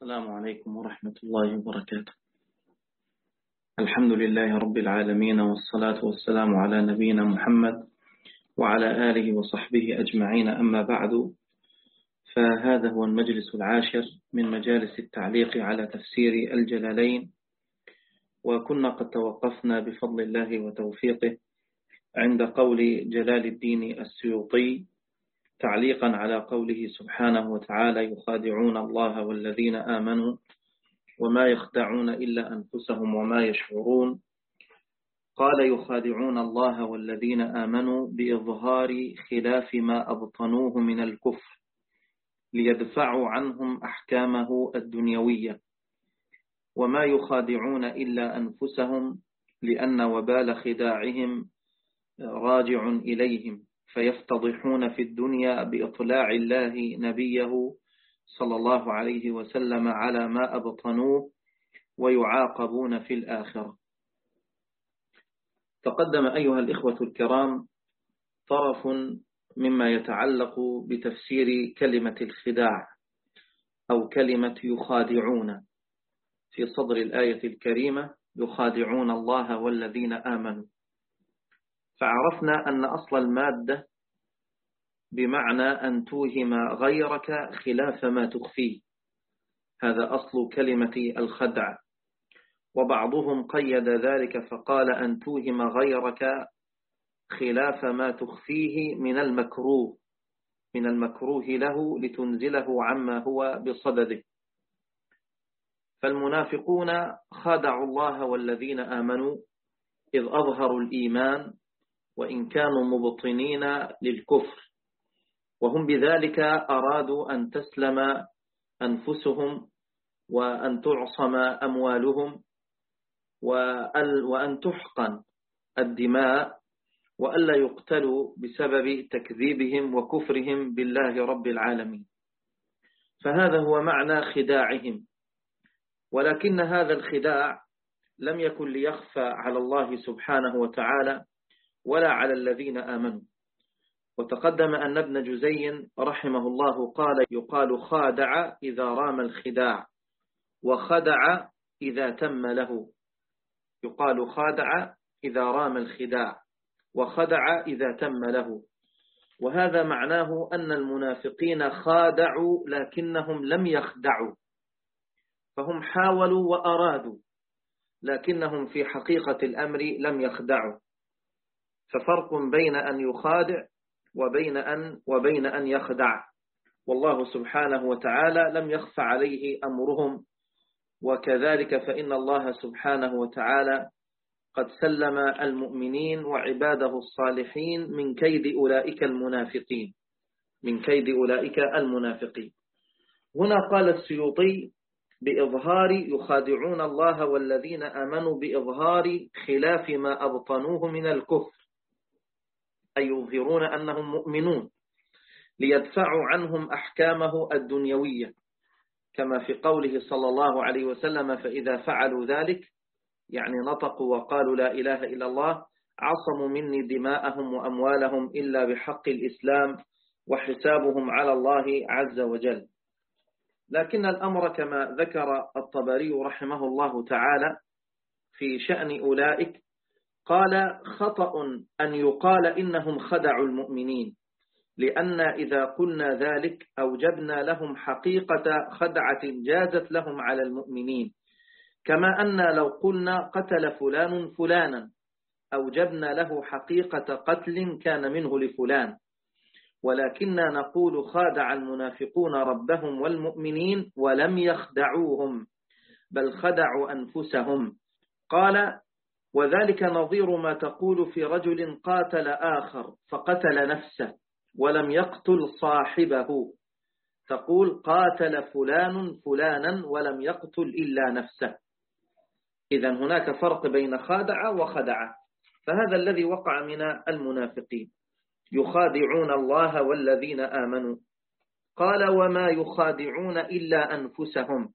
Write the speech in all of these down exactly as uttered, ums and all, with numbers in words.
السلام عليكم ورحمة الله وبركاته. الحمد لله رب العالمين، والصلاة والسلام على نبينا محمد وعلى آله وصحبه أجمعين، أما بعد، فهذا هو المجلس العاشر من مجالس التعليق على تفسير الجلالين، وكنا قد توقفنا بفضل الله وتوفيقه عند قول جلال الدين السيوطي تعليقا على قوله سبحانه وتعالى: يخادعون الله والذين آمنوا وما يخدعون إلا أنفسهم وما يشعرون. قال: يخادعون الله والذين آمنوا بإظهار خلاف ما أبطنوه من الكفر ليدفعوا عنهم أحكامه الدنيوية، وما يخادعون إلا أنفسهم لأن وبال خداعهم راجع إليهم، فيفتضحون في الدنيا بإطلاع الله نبيه صلى الله عليه وسلم على ما أبطنوه، ويعاقبون في الآخرة. تقدم أيها الإخوة الكرام طرف مما يتعلق بتفسير كلمة الخداع أو كلمة يخادعون في صدر الآية الكريمة: يخادعون الله والذين آمنوا. فعرفنا أن أصل المادة بمعنى أن توهم غيرك خلاف ما تخفيه، هذا أصل كلمة الخدع. وبعضهم قيد ذلك فقال: أن توهم غيرك خلاف ما تخفيه من المكروه من المكروه له لتنزله عما هو بصدده. فالمنافقون خادعوا الله والذين آمنوا إذ أظهروا الإيمان وإن كانوا مبطنين للكفر، وهم بذلك أرادوا أن تسلم أنفسهم وأن تعصم أموالهم وأن تحقن الدماء وألا يقتلوا بسبب تكذيبهم وكفرهم بالله رب العالمين. فهذا هو معنى خداعهم، ولكن هذا الخداع لم يكن ليخفى على الله سبحانه وتعالى ولا على الذين آمنوا. وتقدم أن ابن جزي رحمه الله قال: يقال خادع إذا رام الخداع، وخدع إذا تم له. يقال خادع إذا رام الخداع، وخدع إذا تم له. وهذا معناه أن المنافقين خادعوا لكنهم لم يخدعوا، فهم حاولوا وأرادوا لكنهم في حقيقة الأمر لم يخدعوا. ففرق بين أن يخادع وبين أن وبين أن يخدع، والله سبحانه وتعالى لم يخف عليه أمرهم. وكذلك فإن الله سبحانه وتعالى قد سلم المؤمنين وعباده الصالحين من كيد أولئك المنافقين من كيد أولئك المنافقين. هنا قال السيوطي بإظهار يخادعون الله والذين آمنوا بإظهار خلاف ما أبطنوه من الكفر، أي يظهرون أنهم مؤمنون ليدفعوا عنهم أحكامه الدنيوية، كما في قوله صلى الله عليه وسلم: فإذا فعلوا ذلك، يعني نطقوا وقالوا لا إله إلا الله، عصموا مني دماءهم وأموالهم إلا بحق الإسلام وحسابهم على الله عز وجل. لكن الأمر كما ذكر الطبري رحمه الله تعالى في شأن أولئك، قال: خطأ أن يقال إنهم خدعوا المؤمنين، لأن إذا قلنا ذلك أوجبنا لهم حقيقة خدعة جازت لهم على المؤمنين، كما أن لو قلنا قتل فلان فلانا أوجبنا له حقيقة قتل كان منه لفلان. ولكننا نقول خادع المنافقون ربهم والمؤمنين ولم يخدعوهم، بل خدعوا أنفسهم. قال: وذلك نظير ما تقول في رجل قاتل آخر فقتل نفسه ولم يقتل صاحبه، تقول قاتل فلان فلانا ولم يقتل إلا نفسه. إذن هناك فرق بين خادع وخدع، فهذا الذي وقع من المنافقين. يخادعون الله والذين آمنوا. قال: وما يخادعون إلا أنفسهم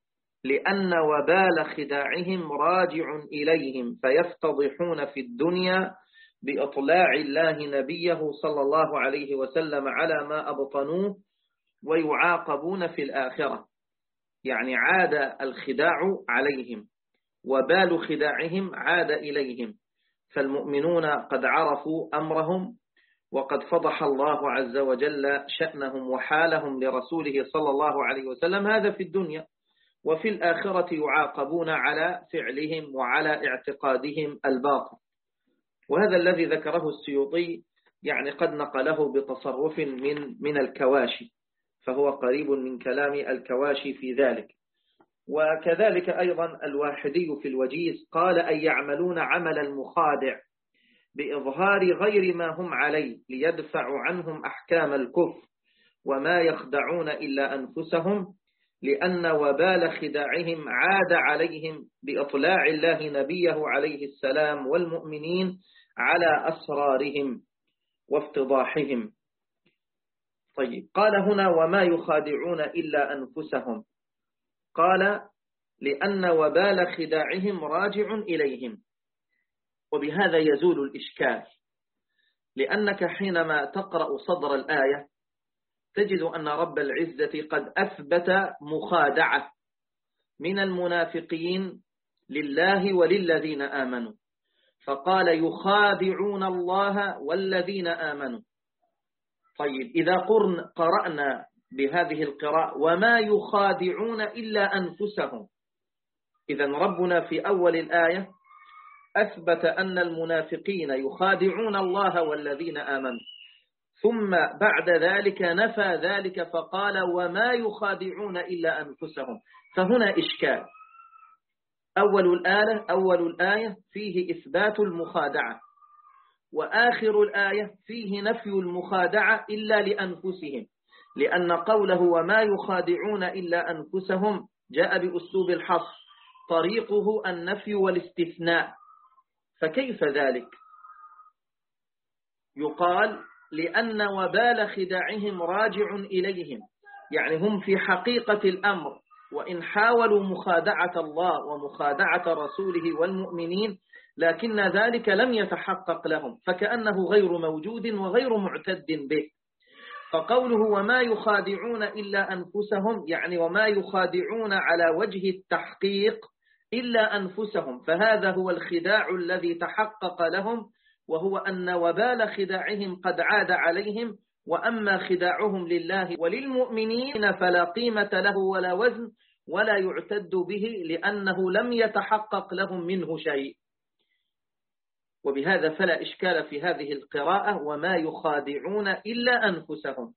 لأن وبال خداعهم راجع إليهم، فيفتضحون في الدنيا بإطلاع الله نبيه صلى الله عليه وسلم على ما أبطنوه، ويعاقبون في الآخرة. يعني عاد الخداع عليهم، وبال خداعهم عاد إليهم، فالمؤمنون قد عرفوا أمرهم، وقد فضح الله عز وجل شأنهم وحالهم لرسوله صلى الله عليه وسلم، هذا في الدنيا، وفي الآخرة يعاقبون على فعلهم وعلى اعتقادهم الباطل. وهذا الذي ذكره السيوطي يعني قد نقله بتصرف من من الكواشي، فهو قريب من كلام الكواشي في ذلك. وكذلك أيضا الواحدي في الوجيز قال: أن يعملون عمل المخادع بإظهار غير ما هم عليه ليدفعوا عنهم أحكام الكفر، وما يخدعون إلا أنفسهم، لأن وبال خداعهم عاد عليهم بإطلاع الله نبيه عليه السلام والمؤمنين على أسرارهم وافتضاحهم. طيب، قال هنا: وما يخادعون إلا أنفسهم. قال: لأن وبال خداعهم راجع إليهم. وبهذا يزول الإشكال، لأنك حينما تقرأ صدر الآية تجد أن رب العزة قد أثبت مخادعة من المنافقين لله وللذين آمنوا، فقال: يخادعون الله والذين آمنوا. طيب، إذا قرأنا بهذه القراءة: وما يخادعون إلا أنفسهم، إذن ربنا في أول الآية أثبت أن المنافقين يخادعون الله والذين آمنوا، ثم بعد ذلك نفى ذلك فقال: وما يخادعون إلا أنفسهم. فهنا إشكال. أول الآية أول الآية فيه إثبات المخادعة، وآخر الآية فيه نفي المخادعة إلا لأنفسهم، لأن قوله وما يخادعون إلا أنفسهم جاء بأسلوب الحصر، طريقه النفي والاستثناء. فكيف ذلك؟ يقال: لأن وبال خداعهم راجع إليهم، يعني هم في حقيقة الأمر وإن حاولوا مخادعة الله ومخادعة رسوله والمؤمنين، لكن ذلك لم يتحقق لهم، فكأنه غير موجود وغير معتد به. فقوله وما يخادعون إلا أنفسهم، يعني وما يخادعون على وجه التحقيق إلا أنفسهم، فهذا هو الخداع الذي تحقق لهم، وهو أن وبال خداعهم قد عاد عليهم، وأما خداعهم لله وللمؤمنين فلا قيمة له ولا وزن ولا يعتد به، لأنه لم يتحقق لهم منه شيء. وبهذا فلا إشكال في هذه القراءة: وما يخادعون إلا أنفسهم.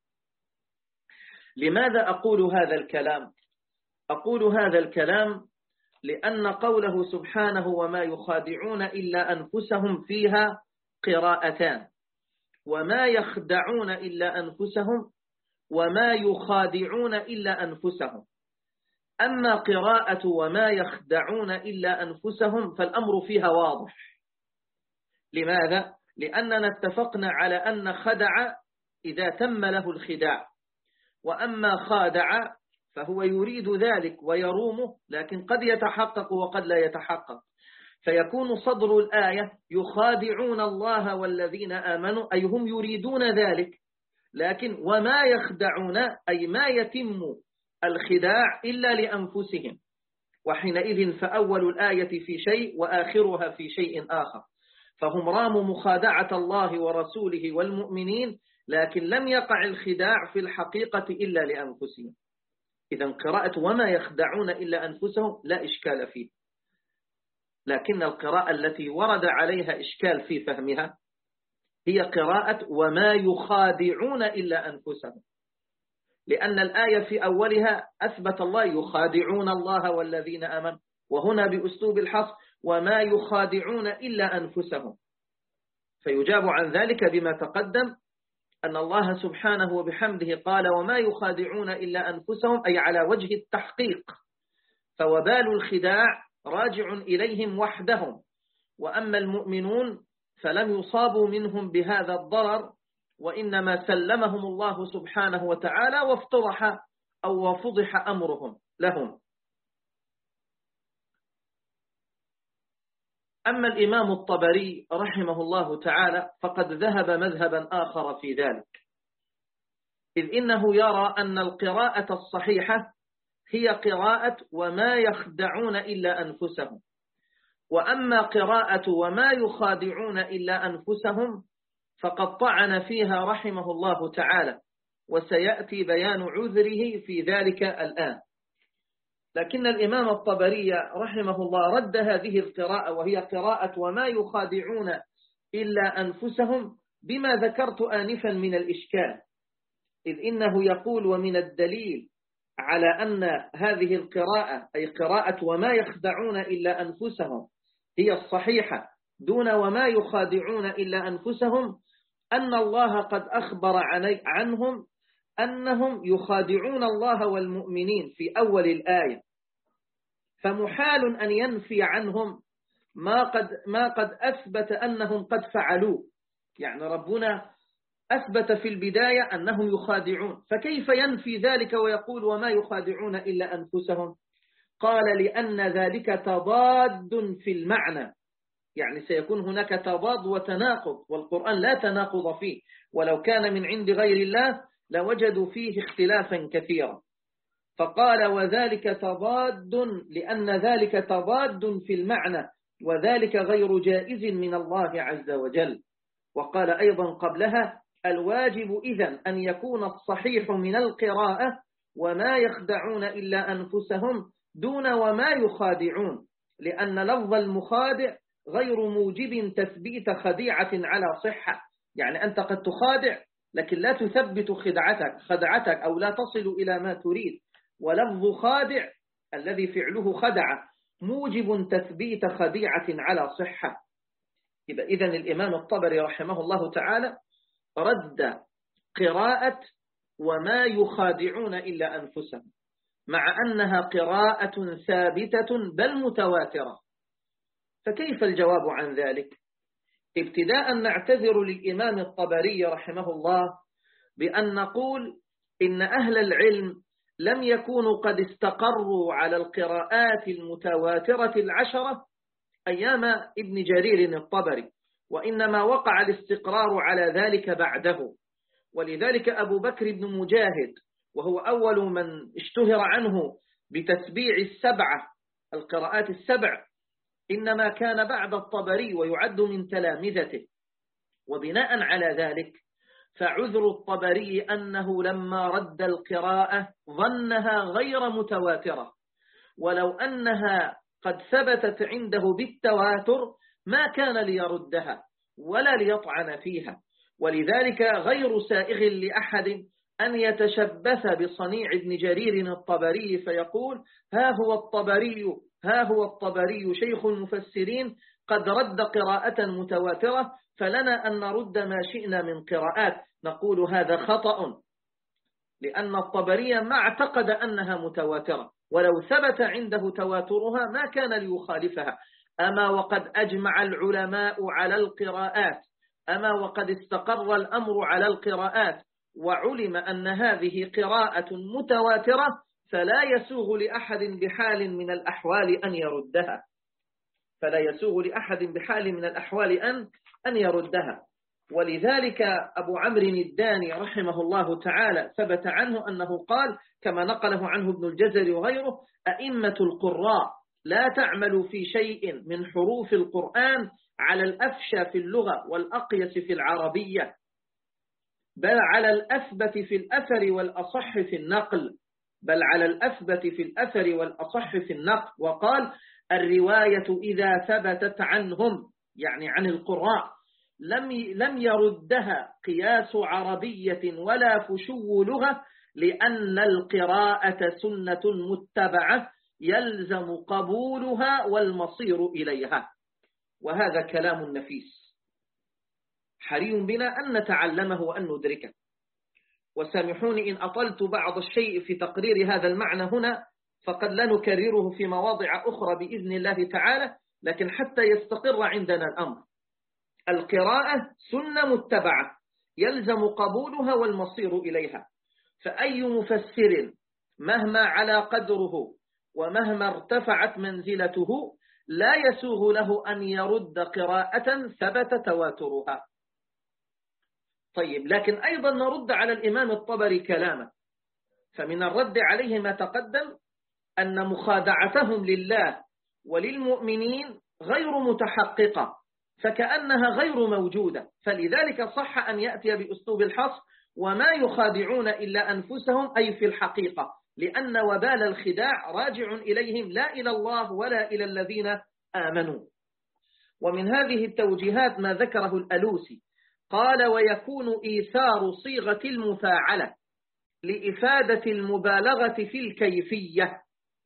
لماذا أقول هذا الكلام؟ أقول هذا الكلام لأن قوله سبحانه وما يخادعون إلا أنفسهم فيها قراءتان: وما يخدعون إلا أنفسهم، وما يخادعون إلا أنفسهم. أما قراءة وما يخدعون إلا أنفسهم فالأمر فيها واضح. لماذا؟ لأننا اتفقنا على أن خدع إذا تم له الخداع، وأما خادع فهو يريد ذلك ويرومه، لكن قد يتحقق وقد لا يتحقق. فيكون صدر الآية يخادعون الله والذين آمنوا، أي هم يريدون ذلك، لكن وما يخدعون أي ما يتم الخداع إلا لأنفسهم، وحينئذ فأول الآية في شيء وآخرها في شيء آخر. فهم راموا مخادعة الله ورسوله والمؤمنين، لكن لم يقع الخداع في الحقيقة إلا لأنفسهم. إذن قراءة وما يخدعون إلا أنفسهم لا إشكال فيه، لكن القراءة التي ورد عليها إشكال في فهمها هي قراءة وما يخادعون إلا أنفسهم، لأن الآية في أولها أثبت الله يخادعون الله والذين آمنوا، وهنا بأسلوب الحصر وما يخادعون إلا أنفسهم. فيجاب عن ذلك بما تقدم أن الله سبحانه وبحمده قال وما يخادعون إلا أنفسهم، أي على وجه التحقيق، فوبال الخداع راجع إليهم وحدهم، وأما المؤمنون فلم يصابوا منهم بهذا الضرر، وإنما سلمهم الله سبحانه وتعالى وافتضح أو وفضح أمرهم لهم. أما الإمام الطبري رحمه الله تعالى فقد ذهب مذهبا آخر في ذلك، إذ إنه يرى أن القراءة الصحيحة هي قراءة وما يخدعون إلا أنفسهم. وأما قراءة وما يخادعون إلا أنفسهم فقد طعن فيها رحمه الله تعالى، وسيأتي بيان عذره في ذلك الآن. لكن الإمام الطبري رحمه الله رد هذه القراءة، وهي قراءة وما يخادعون إلا أنفسهم، بما ذكرت آنفا من الإشكال، إذ إنه يقول: ومن الدليل على أن هذه القراءة أي قراءة وما يخدعون إلا أنفسهم هي الصحيحة دون وما يخادعون إلا أنفسهم، أن الله قد أخبر عنهم أنهم يخادعون الله والمؤمنين في أول الآية، فمحال أن ينفي عنهم ما قد, ما قد أثبت أنهم قد فعلوه. يعني ربنا أثبت في البداية أنهم يخادعون، فكيف ينفي ذلك ويقول وما يخادعون إلا أنفسهم؟ قال: لأن ذلك تضاد في المعنى، يعني سيكون هناك تضاد وتناقض، والقرآن لا تناقض فيه، ولو كان من عند غير الله لوجدوا فيه اختلافا كثيرا. فقال: وذلك تضاد، لأن ذلك تضاد في المعنى، وذلك غير جائز من الله عز وجل. وقال أيضا قبلها: الواجب إذن أن يكون الصحيح من القراءة وما يخدعون إلا أنفسهم دون وما يخادعون، لأن لفظ المخادع غير موجب تثبيت خديعة على صحة. يعني أنت قد تخادع لكن لا تثبت خدعتك خدعتك أو لا تصل إلى ما تريد، ولفظ خادع الذي فعله خدع موجب تثبيت خديعة على صحة. إذن الإمام الطبري رحمه الله تعالى رد قراءة وما يخادعون إلا أنفسهم، مع أنها قراءة ثابتة بل متواترة. فكيف الجواب عن ذلك؟ ابتداء نعتذر للإمام الطبري رحمه الله بأن نقول إن أهل العلم لم يكونوا قد استقروا على القراءات المتواترة العشرة أيام ابن جرير الطبري، وإنما وقع الاستقرار على ذلك بعده. ولذلك أبو بكر بن مجاهد، وهو أول من اشتهر عنه بتتبيع السبعة القراءات السبع، إنما كان بعد الطبري ويعد من تلامذته. وبناء على ذلك فعذر الطبري أنه لما رد القراءة ظنها غير متواترة، ولو أنها قد ثبتت عنده بالتواتر ما كان ليردها ولا ليطعن فيها. ولذلك غير سائغ لأحد أن يتشبث بصنيع ابن جرير الطبري فيقول: ها هو الطبري ها هو الطبري شيخ المفسرين قد رد قراءة متواترة، فلنا أن نرد ما شئنا من قراءات. نقول هذا خطأ، لأن الطبري ما اعتقد أنها متواترة، ولو ثبت عنده تواترها ما كان ليخالفها. أما وقد أجمع العلماء على القراءات، أما وقد استقر الأمر على القراءات، وعلم أن هذه قراءة متواترة، فلا يسوغ لأحد بحال من الأحوال أن يردها فلا يسوغ لأحد بحال من الأحوال أن أن يردها. ولذلك أبو عمرو الداني رحمه الله تعالى ثبت عنه أنه قال، كما نقله عنه ابن الجزري وغيره: أئمة القراء لا تعمل في شيء من حروف القرآن على الأفشى في اللغة والأقيس في العربية، بل على الأثبت في الأثر والأصح في النقل بل على الأثبت في الأثر والأصح في النقل وقال: الرواية إذا ثبتت عنهم، يعني عن القراء، لم لم يردها قياس عربية ولا فشو لغة، لأن القراءة سنة متبعة يلزم قبولها والمصير إليها. وهذا كلام نفيس حري بنا أن نتعلمه وأن ندركه. وسامحوني إن أطلت بعض الشيء في تقرير هذا المعنى هنا، فقد لا نكرره في مواضع أخرى بإذن الله تعالى، لكن حتى يستقر عندنا الأمر. القراءة سنة متبعة يلزم قبولها والمصير إليها، فأي مفسر مهما على قدره ومهما ارتفعت منزلته لا يسوغ له أن يرد قراءة ثبت تواترها. طيب، لكن أيضا نرد على الإمام الطبري كلامه، فمن الرد عليه ما تقدم أن مخادعتهم لله وللمؤمنين غير متحققة، فكأنها غير موجودة، فلذلك صح أن يأتي بأسلوب الحصر وما يخادعون إلا أنفسهم، أي في الحقيقة، لأن وبال الخداع راجع إليهم لا إلى الله ولا إلى الذين آمنوا. ومن هذه التوجيهات ما ذكره الألوسي، قال: ويكون إيثار صيغة المفاعلة لإفادة المبالغة في الكيفية،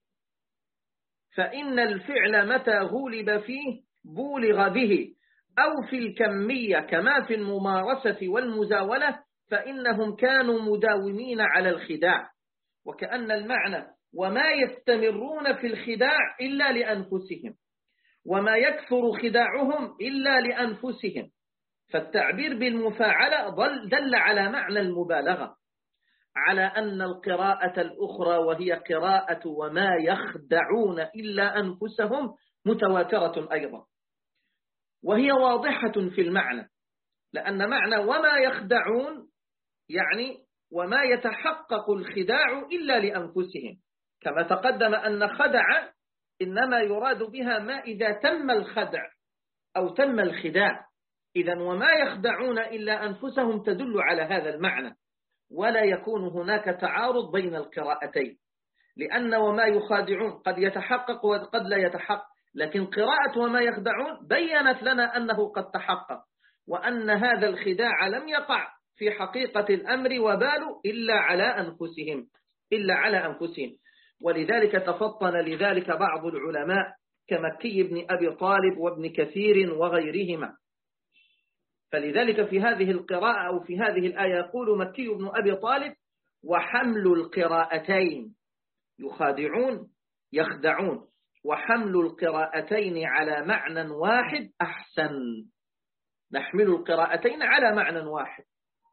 فإن الفعل متى غولب فيه بولغ به، أو في الكمية كما في الممارسة والمزاولة، فإنهم كانوا مداومين على الخداع. وكأن المعنى: وما يستمرون في الخداع إلا لأنفسهم، وما يكثر خداعهم إلا لأنفسهم. فالتعبير بالمفاعلة دل على معنى المبالغة، على أن القراءة الأخرى وهي قراءة وما يخدعون إلا أنفسهم متواترة أيضا، وهي واضحة في المعنى، لأن معنى وما يخدعون يعني وما يتحقق الخداع إلا لأنفسهم، كما تقدم أن خدع إنما يراد بها ما إذا تم الخدع أو تم الخداع. إذن وما يخدعون إلا أنفسهم تدل على هذا المعنى، ولا يكون هناك تعارض بين القراءتين، لأن وما يخادعون قد يتحقق وقد لا يتحقق، لكن قراءة وما يخدعون بيّنت لنا أنه قد تحقق، وأن هذا الخداع لم يقع في حقيقة الأمر وبال إلا على أنفسهم إلا على أنفسهم. ولذلك تفطن لذلك بعض العلماء كمكي بن أبي طالب وابن كثير وغيرهما. فلذلك في هذه القراءة أو في هذه الآية يقول مكي بن أبي طالب: وحمل القراءتين، يخادعون يخدعون، وحمل القراءتين على معنى واحد أحسن، نحمل القراءتين على معنى واحد.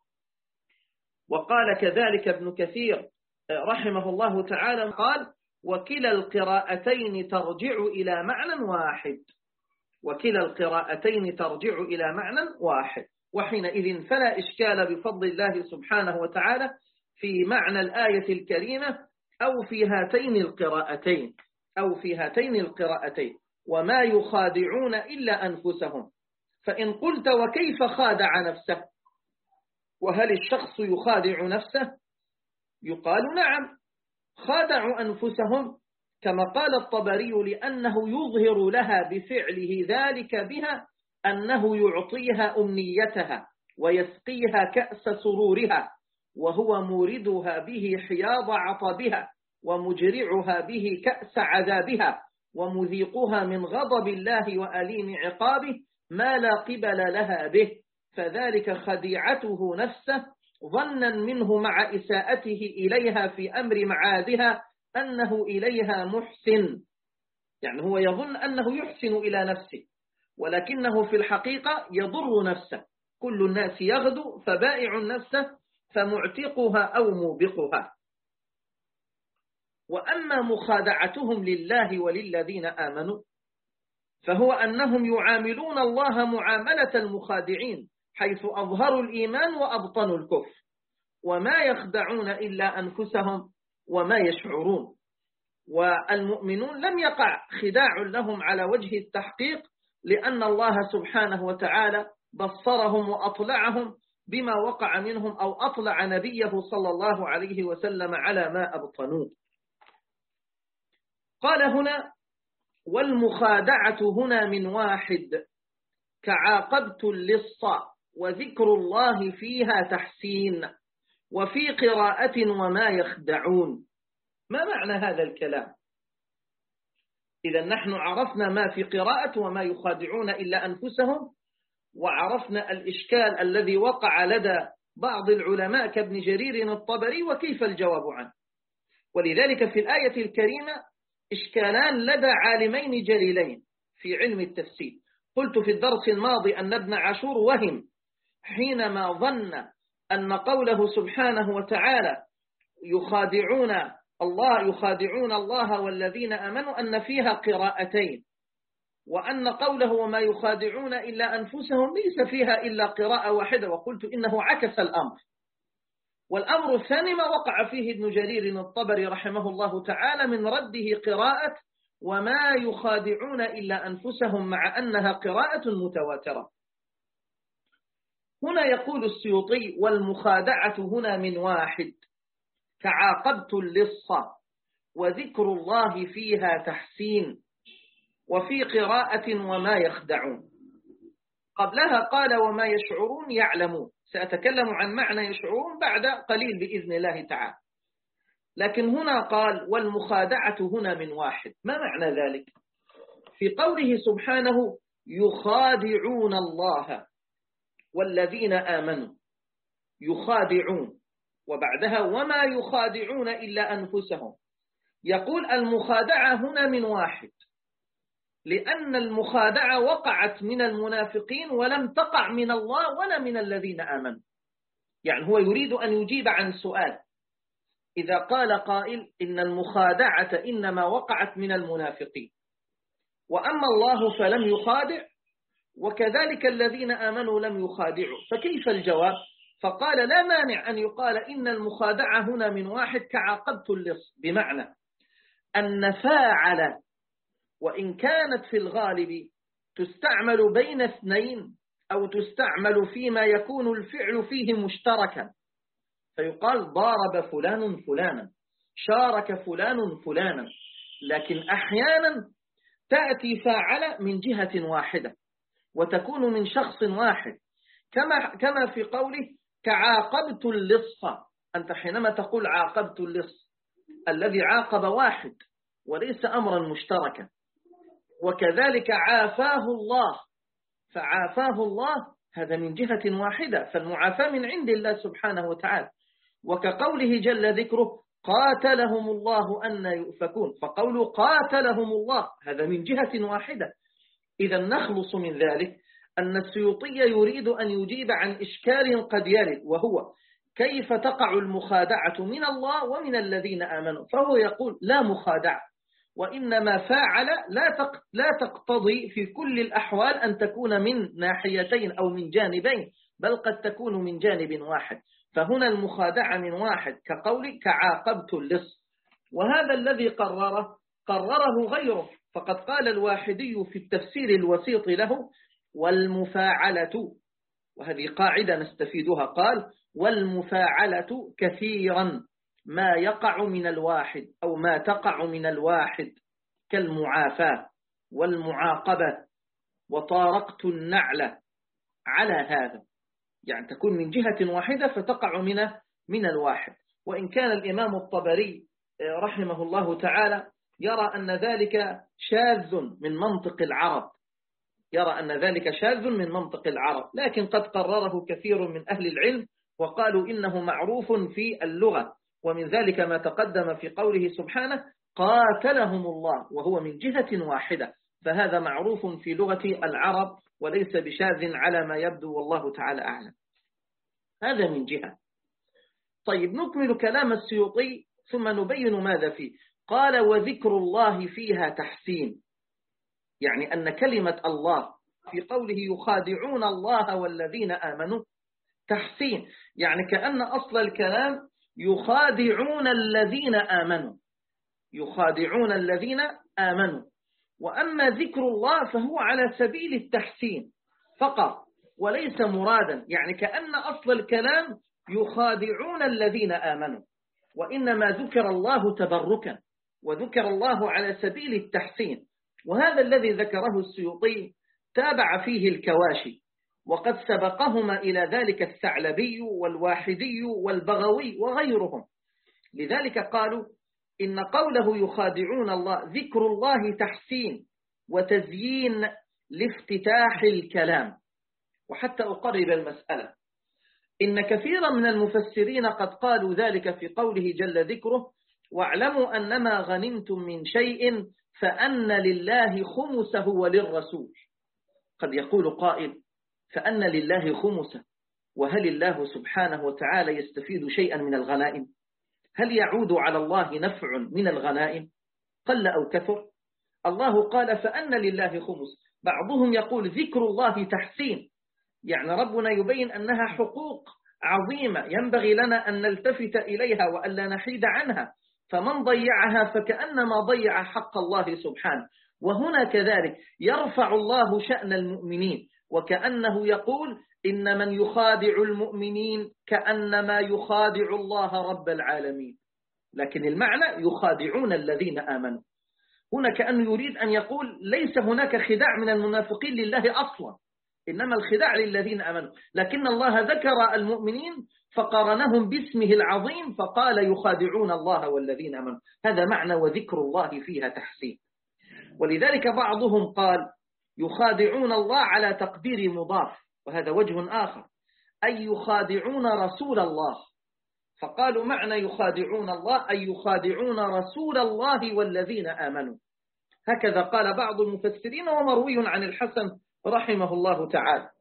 وقال كذلك ابن كثير رحمه الله تعالى، قال: وكلا القراءتين ترجع إلى معنى واحد، وكلا القراءتين ترجع إلى معنى واحد. وحينئذ فلا إشكال بفضل الله سبحانه وتعالى في معنى الآية الكريمة أو في هاتين القراءتين أو في هاتين القراءتين وما يخادعون إلا أنفسهم. فإن قلت: وكيف خادع نفسه؟ وهل الشخص يخادع نفسه؟ يقال: نعم، خادعوا أنفسهم، كما قال الطبري: لأنه يظهر لها بفعله ذلك بها أنه يعطيها أمنيتها ويسقيها كأس سرورها، وهو موردها به حياض عطبها، ومجرعها به كأس عذابها، ومذيقها من غضب الله وأليم عقابه ما لا قبل لها به، فذلك خديعته نفسه ظنا منه مع إساءته إليها في أمر معادها أنه إليها محسن، يعني هو يظن أنه يحسن إلى نفسه، ولكنه في الحقيقة يضر نفسه. كل الناس يغدو، فبائع نفسه فمعتقها أو موبقها. وأما مخادعتهم لله وللذين آمنوا فهو أنهم يعاملون الله معاملة المخادعين، حيث أظهروا الإيمان وأبطنوا الكفر، وما يخدعون إلا أنفسهم وما يشعرون. والمؤمنون لم يقع خداع لهم على وجه التحقيق، لأن الله سبحانه وتعالى بصرهم وأطلعهم بما وقع منهم، أو أطلع نبيه صلى الله عليه وسلم على ما أبطنوه. قال هنا: والمخادعة هنا من واحد، كعاقبت اللص، وذكر الله فيها تحسين، وفي قراءة وما يخدعون. ما معنى هذا الكلام؟ إذا نحن عرفنا ما في قراءة وما يخادعون إلا أنفسهم، وعرفنا الإشكال الذي وقع لدى بعض العلماء كابن جرير الطبري وكيف الجواب عنه. ولذلك في الآية الكريمة إشكالان لدى عالمين جليلين في علم التفسير. قلت في الدرس الماضي أن ابن عاشور وهم حينما ظن أن قوله سبحانه وتعالى يخادعون الله يخادعون الله والذين آمنوا أن فيها قراءتين، وأن قوله وما يخادعون إلا أنفسهم ليس فيها إلا قراءة واحدة، وقلت إنه عكس الأمر، والأمر الثاني ما وقع فيه ابن جرير الطبري رحمه الله تعالى من رده قراءة وما يخادعون إلا أنفسهم مع أنها قراءة متواترة. هنا يقول السيوطي والمخادعة هنا من واحد كعاقبت اللص وذكر الله فيها تحسين، وفي قراءة وما يخدعون. قبلها قال وما يشعرون يعلمون، سأتكلم عن معنى يشعرون بعد قليل بإذن الله تعالى. لكن هنا قال والمخادعة هنا من واحد. ما معنى ذلك؟ في قوله سبحانه يخادعون الله والذين آمنوا، يخادعون، وبعدها وما يخادعون إلا أنفسهم. يقول المخادعة هنا من واحد، لأن المخادعة وقعت من المنافقين ولم تقع من الله ولا من الذين آمنوا. يعني هو يريد أن يجيب عن سؤال. إذا قال قائل إن المخادعة إنما وقعت من المنافقين وأما الله فلم يخادع وكذلك الذين آمنوا لم يخادعوا، فكيف الجواب؟ فقال لا مانع أن يقال إن المخادعة هنا من واحد كعاقبت اللص، بمعنى أن فاعل وإن كانت في الغالب تستعمل بين اثنين أو تستعمل فيما يكون الفعل فيه مشتركا، فيقال ضارب فلان فلانا، شارك فلان فلانا. لكن أحيانا تأتي فاعل من جهة واحدة وتكون من شخص واحد، كما كما في قوله كعاقبت اللص. أنت حينما تقول عاقبت اللص الذي عاقب واحد وليس أمرا مشتركا. وكذلك عافاه الله، فعافاه الله هذا من جهة واحدة، فالمعافاة من عند الله سبحانه وتعالى. وكقوله جل ذكره قاتلهم الله أن يؤفكون، فقوله قاتلهم الله هذا من جهة واحدة. إذا نخلص من ذلك أن السيوطي يريد أن يجيب عن إشكال قد يرد، وهو كيف تقع المخادعة من الله ومن الذين آمنوا. فهو يقول لا مخادعة، وإنما فاعل لا تقتضي في كل الأحوال أن تكون من ناحيتين أو من جانبين، بل قد تكون من جانب واحد. فهنا المخادعة من واحد كقول كعاقبت اللص. وهذا الذي قرره قرره غيره، فقد قال الواحدي في التفسير الوسيط له والمفاعلة، وهذه قاعدة نستفيدها، قال والمفاعلة كثيرا ما يقع من الواحد أو ما تقع من الواحد كالمعافاة والمعاقبة وطارقت النعل على هذا، يعني تكون من جهة واحدة فتقع من من الواحد. وإن كان الإمام الطبري رحمه الله تعالى يرى أن ذلك شاذ من منطق العرب، يرى أن ذلك شاذ من منطق العرب، لكن قد قرره كثير من أهل العلم وقالوا إنه معروف في اللغة. ومن ذلك ما تقدم في قوله سبحانه قاتلهم الله وهو من جهة واحدة، فهذا معروف في لغة العرب وليس بشاذ على ما يبدو، والله تعالى أعلم. هذا من جهة. طيب نكمل كلام السيوطي ثم نبين ماذا فيه. قال وذكر الله فيها تحسين، يعني أن كلمة الله في قوله يخادعون الله والذين آمنوا تحسين، يعني كأن أصل الكلام يخادعون الذين آمنوا، يخادعون الذين آمنوا. وأما ذكر الله فهو على سبيل التحسين فقط وليس مرادا، يعني كأن أصل الكلام يخادعون الذين آمنوا، وإنما ذكر الله تبركا وذكر الله على سبيل التحسين. وهذا الذي ذكره السيوطي تابع فيه الكواشي، وقد سبقهما إلى ذلك الثعلبي والواحدي والبغوي وغيرهم. لذلك قالوا إن قوله يخادعون الله ذكر الله تحسين وتزيين لافتتاح الكلام. وحتى أقرب المسألة، إن كثيرا من المفسرين قد قالوا ذلك في قوله جل ذكره واعلموا أنما غنمتم من شيء فأن لله خمسه وللرسول. قد يقول قائل فأن لله خمسه، وهل الله سبحانه وتعالى يستفيد شيئا من الغنائم؟ هل يعود على الله نفع من الغنائم قل أو كثر؟ الله قال فأن لله خمس. بعضهم يقول ذكر الله تحسين، يعني ربنا يبين أنها حقوق عظيمة ينبغي لنا أن نلتفت إليها وألا نحيد عنها، فمن ضيعها فكأنما ضيع حق الله سبحانه. وهنا كذلك يرفع الله شأن المؤمنين، وكأنه يقول إن من يخادع المؤمنين كأنما يخادع الله رب العالمين، لكن المعنى يخادعون الذين آمنوا. هنا كأنه يريد أن يقول ليس هناك خداع من المنافقين لله أصلا، إنما الخداع للذين آمنوا، لكن الله ذكر المؤمنين فقارنهم باسمه العظيم فقال يخادعون الله والذين آمنوا. هذا معنى وذكر الله فيها تحسين. ولذلك بعضهم قال يخادعون الله على تقدير مضاف، وهذا وجه آخر، أي يخادعون رسول الله، فقالوا معنى يخادعون الله أي يخادعون رسول الله والذين آمنوا. هكذا قال بعض المفسرين ومروي عن الحسن رحمه الله تعالى.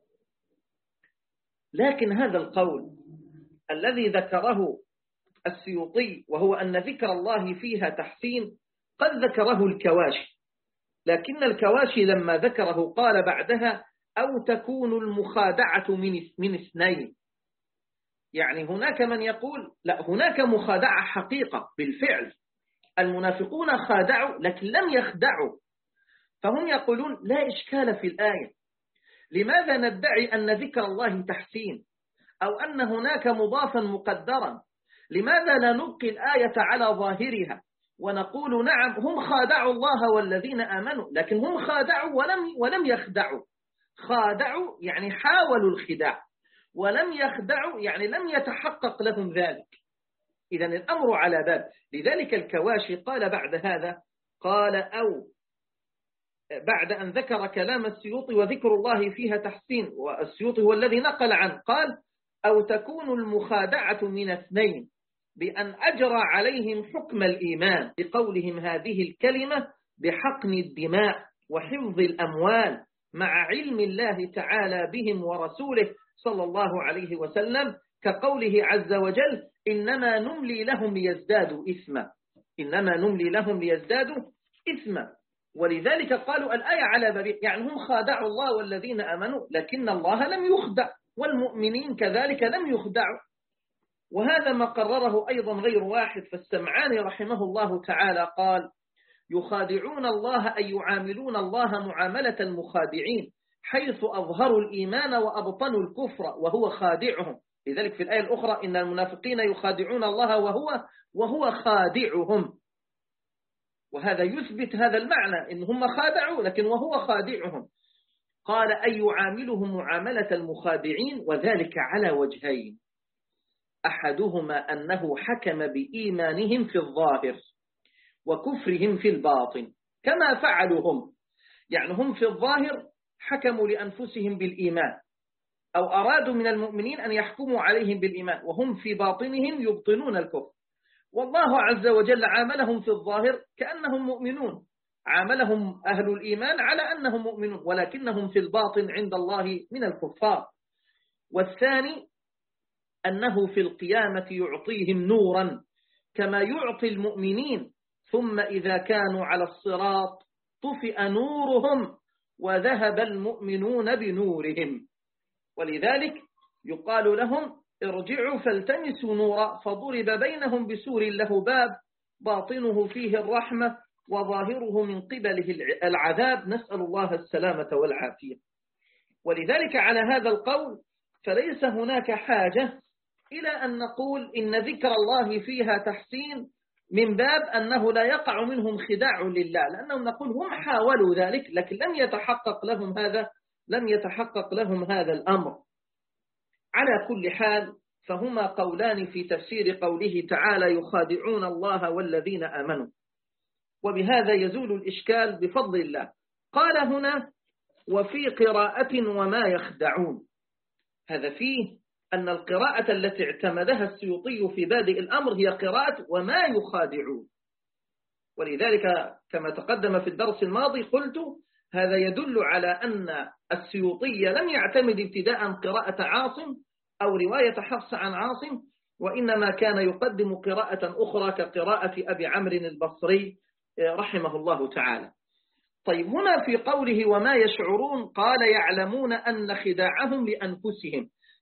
لكن هذا القول الذي ذكره السيوطي وهو أن ذكر الله فيها تحسين قد ذكره الكواشي، لكن الكواشي لما ذكره قال بعدها أو تكون المخادعة من اثنين. يعني هناك من يقول لا، هناك مخادعة حقيقة بالفعل، المنافقون خادعوا لكن لم يخدعوا، فهم يقولون لا إشكال في الآية، لماذا ندعي أن ذكر الله تحسين أو أن هناك مضافا مقدرا؟ لماذا لا نبقي الآية على ظاهرها ونقول نعم هم خادعوا الله والذين آمنوا، لكن هم خادعوا ولم, ولم يخدعوا. خادعوا يعني حاولوا الخداع، ولم يخدعوا يعني لم يتحقق لهم ذلك. إذن الأمر على باب. لذلك الكواشي قال بعد هذا، قال أو بعد أن ذكر كلام السيوطي وذكر الله فيها تحسين، والسيوطي هو الذي نقل عنه، قال أو تكون المخادعة من اثنين بأن أجرى عليهم حكم الإيمان بقولهم هذه الكلمة بحقن الدماء وحفظ الأموال مع علم الله تعالى بهم ورسوله صلى الله عليه وسلم، كقوله عز وجل إنما نملي لهم ليزدادوا إثما، إنما نملي لهم ليزدادوا إثما. ولذلك قالوا الآية على باب، يعني هم خادعوا الله والذين آمنوا لكن الله لم يخدع، والمؤمنين كذلك لم يخدعوا. وهذا ما قرره أيضا غير واحد، فالسمعاني رحمه الله تعالى قال يخادعون الله أي يعاملون الله معاملة المخادعين، حيث أظهروا الإيمان وأبطنوا الكفر وهو خادعهم. لذلك في الآية الأخرى إن المنافقين يخادعون الله وهو وهو خادعهم، وهذا يثبت هذا المعنى إن هم خادعوا لكن وهو خادعهم. قال أي يعاملهم معاملة المخادعين، وذلك على وجهين، أحدهما أنه حكم بإيمانهم في الظاهر وكفرهم في الباطن كما فعلوا هم، يعني هم في الظاهر حكموا لأنفسهم بالإيمان أو أرادوا من المؤمنين أن يحكموا عليهم بالإيمان، وهم في باطنهم يبطنون الكفر. والله عز وجل عاملهم في الظاهر كأنهم مؤمنون، عاملهم أهل الإيمان على أنهم مؤمنون، ولكنهم في الباطن عند الله من الكفار. والثاني أنه في القيامة يعطيهم نورا كما يعطي المؤمنين، ثم إذا كانوا على الصراط طفئ نورهم وذهب المؤمنون بنورهم. ولذلك يقال لهم ارجعوا فالتمسوا نورا، فضرب بينهم بسور له باب باطنه فيه الرحمة وظاهره من قبله العذاب، نسأل الله السلامة والعافية. ولذلك على هذا القول فليس هناك حاجة إلى أن نقول إن ذكر الله فيها تحسين من باب أنه لا يقع منهم خداع لله، لأنهم نقول هم حاولوا ذلك لكن لم يتحقق لهم هذا لم يتحقق لهم هذا الأمر. على كل حال فهما قولان في تفسير قوله تعالى يخادعون الله والذين آمنوا، وبهذا يزول الإشكال بفضل الله. قال هنا وفي قراءة وما يخدعون، هذا فيه أن القراءة التي اعتمدها السيوطي في بادئ الأمر هي قراءة وما يخادعون، ولذلك كما تقدم في الدرس الماضي قلت هذا يدل على أن السيوطي لم يعتمد ابتداء قراءة عاصم أو رواية حفص عن عاصم، وإنما كان يقدم قراءة أخرى كقراءة أبي عمرو البصري رحمه الله تعالى. طيب هنا في قوله وما يشعرون قال يعلمون أن خداعهم لأنفسهم،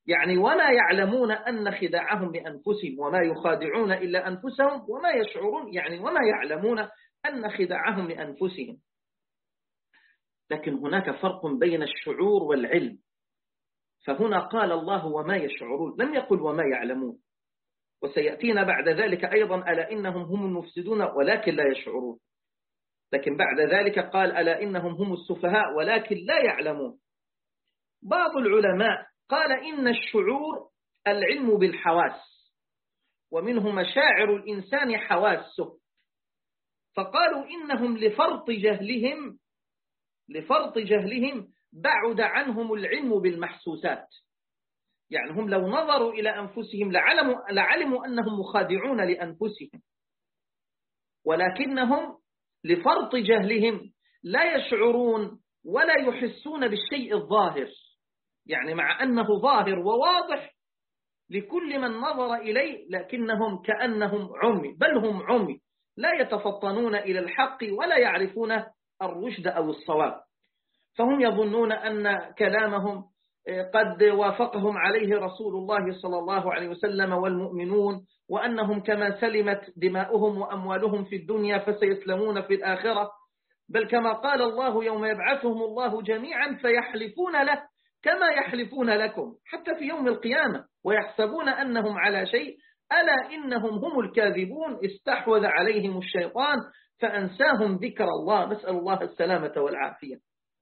يعني وما يعلمون أن خداعهم لأنفسهم وما يخادعون إلا أنفسهم وما يشعرون، يعني وما يعلمون أن خداعهم لأنفسهم. لكن هناك فرق بين الشعور والعلم، فهنا قال الله وما يشعرون، لم يقل وما يعلمون. وسيأتينا بعد ذلك أيضا ألا إنهم هم المفسدون ولكن لا يشعرون، لكن بعد ذلك قال ألا إنهم هم السفهاء ولكن لا يعلمون. بعض العلماء قال إن الشعور العلم بالحواس، ومنه مشاعر الإنسان حواسه، فقالوا إنهم لفرط جهلهم لفرط جهلهم بعد عنهم العلم بالمحسوسات، يعني هم لو نظروا إلى أنفسهم لعلموا, لعلموا أنهم مخادعون لأنفسهم، ولكنهم لفرط جهلهم لا يشعرون ولا يحسون بالشيء الظاهر، يعني مع أنه ظاهر وواضح لكل من نظر إليه، لكنهم كأنهم عمي، بل هم عمي لا يتفطنون إلى الحق ولا يعرفون الرشد أو الصواب، فهم يظنون أن كلامهم قد وافقهم عليه رسول الله صلى الله عليه وسلم والمؤمنون، وأنهم كما سلمت دماؤهم وأموالهم في الدنيا فسيسلمون في الآخرة، بل كما قال الله يوم يبعثهم الله جميعا فيحلفون له كما يحلفون لكم حتى في يوم القيامة ويحسبون أنهم على شيء، ألا إنهم هم الكاذبون استحوذ عليهم الشيطان فأنساهم ذكر الله، نسأل الله السلامة والعافية.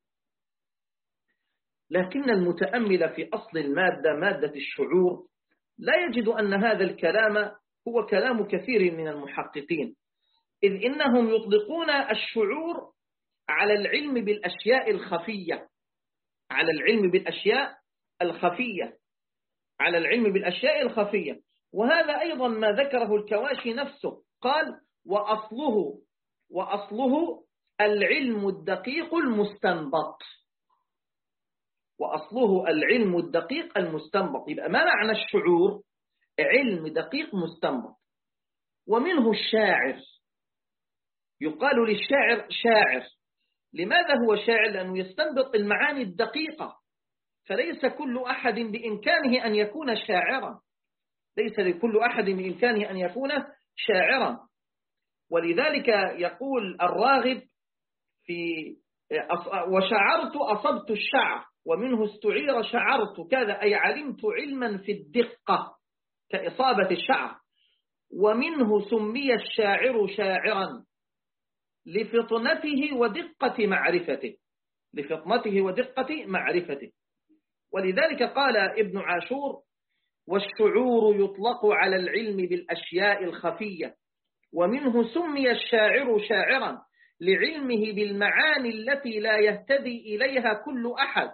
لكن المتأمل في أصل المادة مادة الشعور لا يجد أن هذا الكلام هو كلام كثير من المحققين، إذ إنهم يطلقون الشعور على العلم بالأشياء الخفية على العلم بالأشياء الخفية على العلم بالأشياء الخفية وهذا أيضا ما ذكره الكواشي نفسه، قال وأصله وأصله العلم الدقيق المستنبط وأصله العلم الدقيق المستنبط. يبقى ما معنى الشعور؟ علم دقيق مستنبط. ومنه الشاعر، يقال للشاعر شاعر. لماذا هو شاعر؟ لأنه يستنبط المعاني الدقيقة، فليس كل أحد بإمكانه أن يكون شاعرا ليس لكل أحد بإمكانه أن يكون شاعرا ولذلك يقول الراغب في وشعرت أصبت الشعر ومنه استعير شعرت كذا، أي علمت علما في الدقة كإصابة الشعر. ومنه سمي الشاعر شاعرا لفطنته ودقة معرفته لفطنته ودقة معرفته ولذلك قال ابن عاشور والشعور يطلق على العلم بالأشياء الخفية، ومنه سمي الشاعر شاعرا لعلمه بالمعاني التي لا يهتدي إليها كل أحد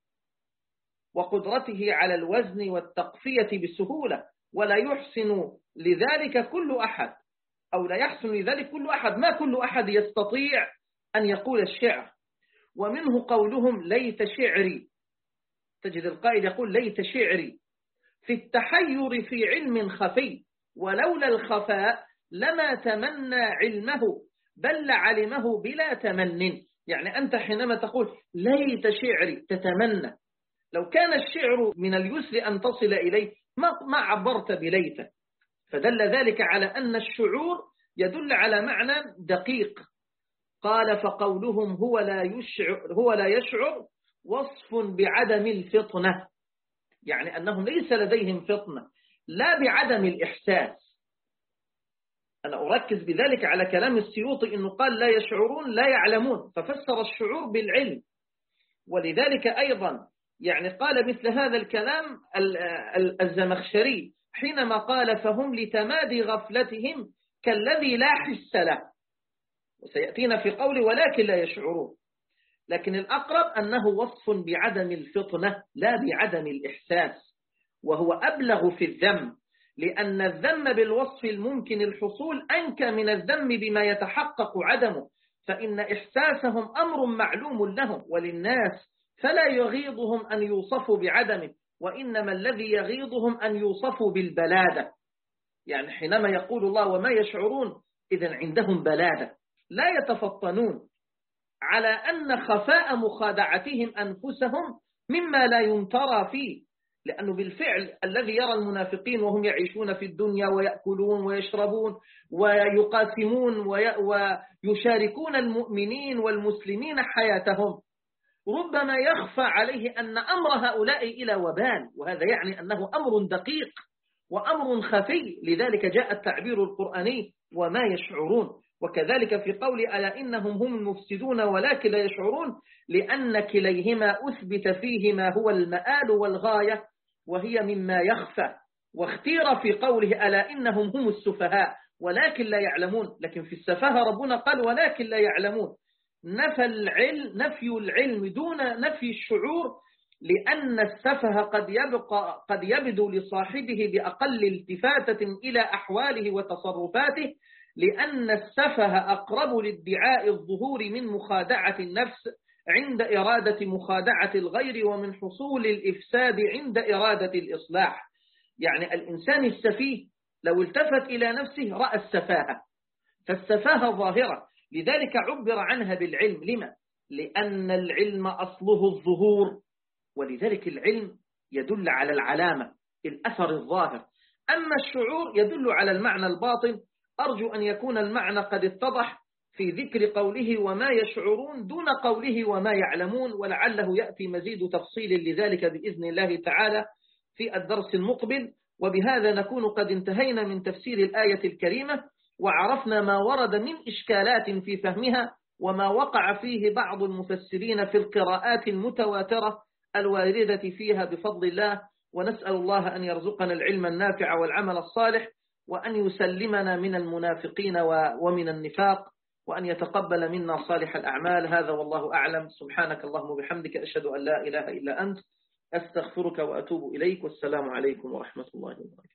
وقدرته على الوزن والتقفية بسهولة، ولا يحسن لذلك كل أحد أو لا يحسن لذلك كل أحد ما كل أحد يستطيع أن يقول الشعر. ومنه قولهم ليت شعري، تجد القائل يقول ليت شعري في التحير في علم خفي ولولا الخفاء لما تمنى علمه بل علمه بلا تمن. يعني أنت حينما تقول ليت شعري تتمنى، لو كان الشعر من اليسر أن تصل إليه ما, ما عبرت بليت، فدل ذلك على أن الشعور يدل على معنى دقيق. قال فقولهم هو لا يشعر, هو لا يشعر وصف بعدم الفطنة، يعني أنهم ليس لديهم فطنة لا بعدم الإحساس. أنا أركز بذلك على كلام السيوطي إنه قال لا يشعرون لا يعلمون، ففسر الشعور بالعلم. ولذلك أيضا يعني قال مثل هذا الكلام الزمخشري حينما قال فهم لتمادي غفلتهم كالذي لا حس له، وسيأتينا في قول ولكن لا يشعرون، لكن الأقرب أنه وصف بعدم الفطنة لا بعدم الإحساس، وهو أبلغ في الذم، لأن الذم بالوصف الممكن الحصول أنكى من الذم بما يتحقق عدمه، فإن إحساسهم أمر معلوم لهم وللناس فلا يغيضهم أن يوصفوا بعدمه، وإنما الذي يغيضهم أن يوصفوا بالبلادة. يعني حينما يقول الله وما يشعرون إذن عندهم بلادة لا يتفطنون على أن خفاء مخادعتهم أنفسهم مما لا يمترى فيه، لأنه بالفعل الذي يرى المنافقين وهم يعيشون في الدنيا ويأكلون ويشربون ويقاسمون ويشاركون المؤمنين والمسلمين حياتهم، ربما يخفى عليه أن أمر هؤلاء إلى وبال، وهذا يعني أنه أمر دقيق وأمر خفي، لذلك جاء التعبير القرآني وما يشعرون. وكذلك في قول ألا إنهم هم المفسدون ولكن لا يشعرون، لأن كليهما أثبت فيهما هو المآل والغاية، وهي مما يخفى. واختير في قوله ألا إنهم هم السفهاء ولكن لا يعلمون، لكن في السفاهة ربنا قال ولكن لا يعلمون، نفى العلم نفي العلم دون نفي الشعور، لأن السفه قد يبقى قد يبدو لصاحبه بأقل التفاتة إلى أحواله وتصرفاته، لأن السفه أقرب لادعاء الظهور من مخادعة النفس عند إرادة مخادعة الغير، ومن حصول الإفساد عند إرادة الإصلاح. يعني الإنسان السفيه لو التفت إلى نفسه رأى السفاهة، فالسفاهة ظاهرة، لذلك عبر عنها بالعلم. لما؟ لأن العلم أصله الظهور، ولذلك العلم يدل على العلامة الأثر الظاهر، أما الشعور يدل على المعنى الباطن. أرجو أن يكون المعنى قد اتضح في ذكر قوله وما يشعرون دون قوله وما يعلمون، ولعله يأتي مزيد تفصيل لذلك بإذن الله تعالى في الدرس المقبل. وبهذا نكون قد انتهينا من تفسير الآية الكريمة، وعرفنا ما ورد من إشكالات في فهمها، وما وقع فيه بعض المفسرين في القراءات المتواترة الواردة فيها بفضل الله. ونسأل الله أن يرزقنا العلم النافع والعمل الصالح، وأن يسلمنا من المنافقين ومن النفاق، وأن يتقبل منا صالح الأعمال. هذا والله أعلم. سبحانك اللهم وبحمدك، أشهد أن لا إله إلا أنت، أستغفرك وأتوب إليك، والسلام عليكم ورحمة الله وبركاته.